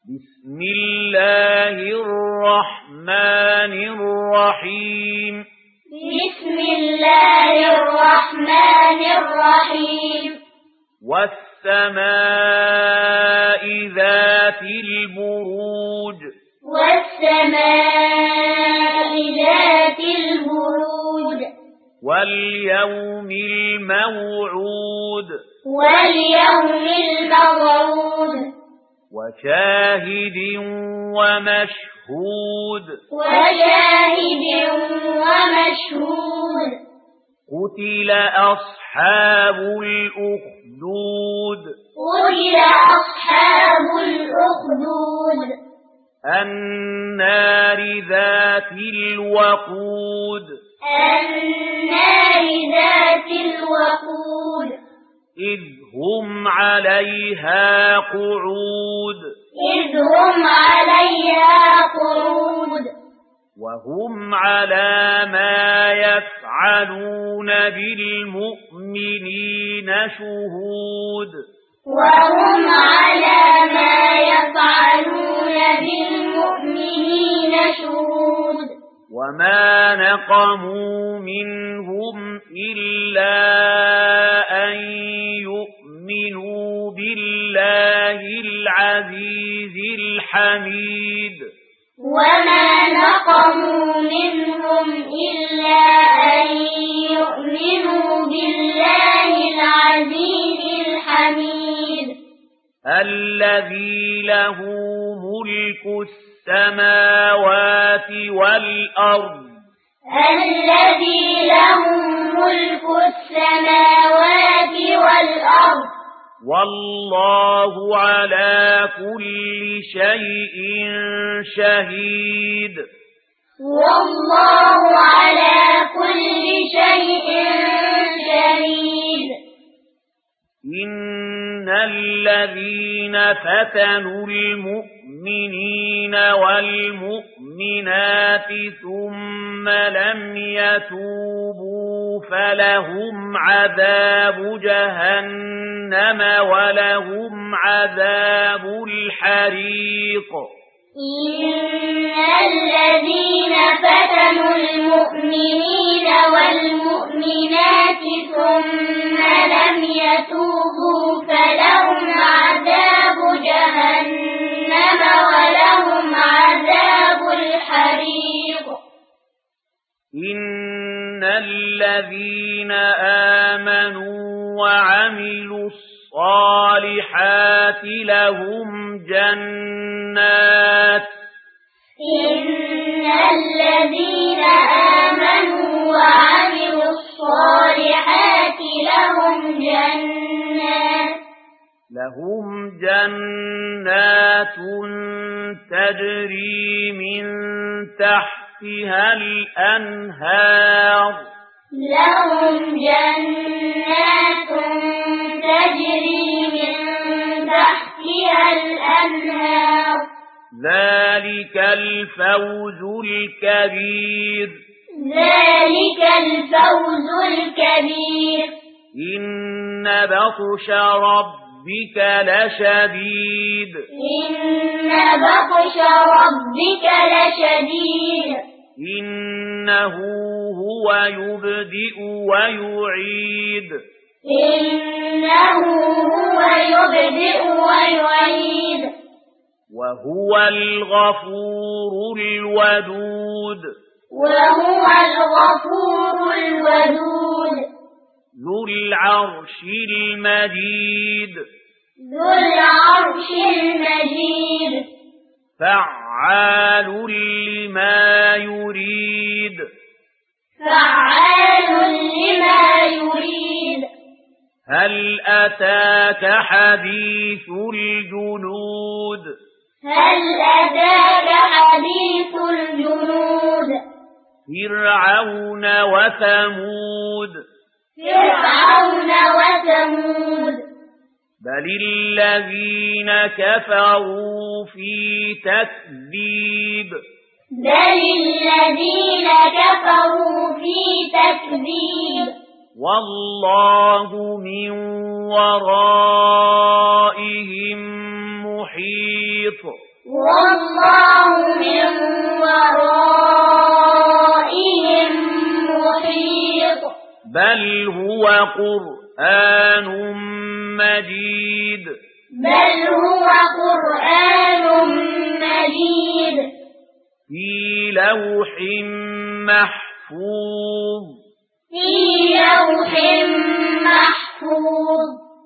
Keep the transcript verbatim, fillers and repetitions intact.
بسم الله الرحمن الرحيم بسم الله الرحمن الرحيم والسماء ذات البروج والسماء ذات البروج واليوم الموعود واليوم الموعود وشاهد ومشهود وشاهد ومشهود قتل أصحاب الأخدود قتل أصحاب الأخدود النار ذات الوقود النار ذات الوقود إذ هم عليها قعود إذ هم عليها قعود وهم على ما يفعلون بالمؤمنين شهود وهم على ما يفعلون بالمؤمنين شهود وما نقموا منهم إلا أن يؤمنوا بالله العزيز الحميد وما نقموا منهم إلا أن يؤمنوا بالله العزيز الحميد الذي له ملك السماوات والأرض الذي له ملك السماوات والأرض والله على كل شيء شهيد والله على كل شيء شهيد إن الذين فتنوا المؤمنين والمؤمنات ثم لم يتوبوا فلهم عذاب جهنم ولهم عذاب الحريق إن الذين فتنوا المؤمنين والمؤمنات ثم لم يتوبوا فلهم عذاب جهنم ولهم عذاب الحريق إن الذين آمنوا وعملوا الصالحات لهم جنات إن الذين آمنوا وعملوا الصالحات لهم جنات لهم جنات تجري من تحتها الأنهار لهم جنات تجري من تحتها الأنهار ذلك الفوز الكبير ذلك الفوز الكبير إن بطش ربك لشديد إن بطش ربك لشديد إنه هو يبدئ ويعيد إنه هو يبدئ ويعيد وهو الغفور الودود وهو الغفور الودود ذو العرش المجيد ذو العرش المجيد فعال لما يريد فعال لما يريد هل أتاك حديث الجنود هل أتاك حديث الجنود فرعون وثمود فرعون وثمود بل الذين كفروا في تكذيب بل الذين كفروا في تكذيب والله من ورائهم محيط محيط والله من ورائهم محيط بل هو قرآن مجيد بل هو قرآن مجيد في لوح محفوظ في لوح محفوظ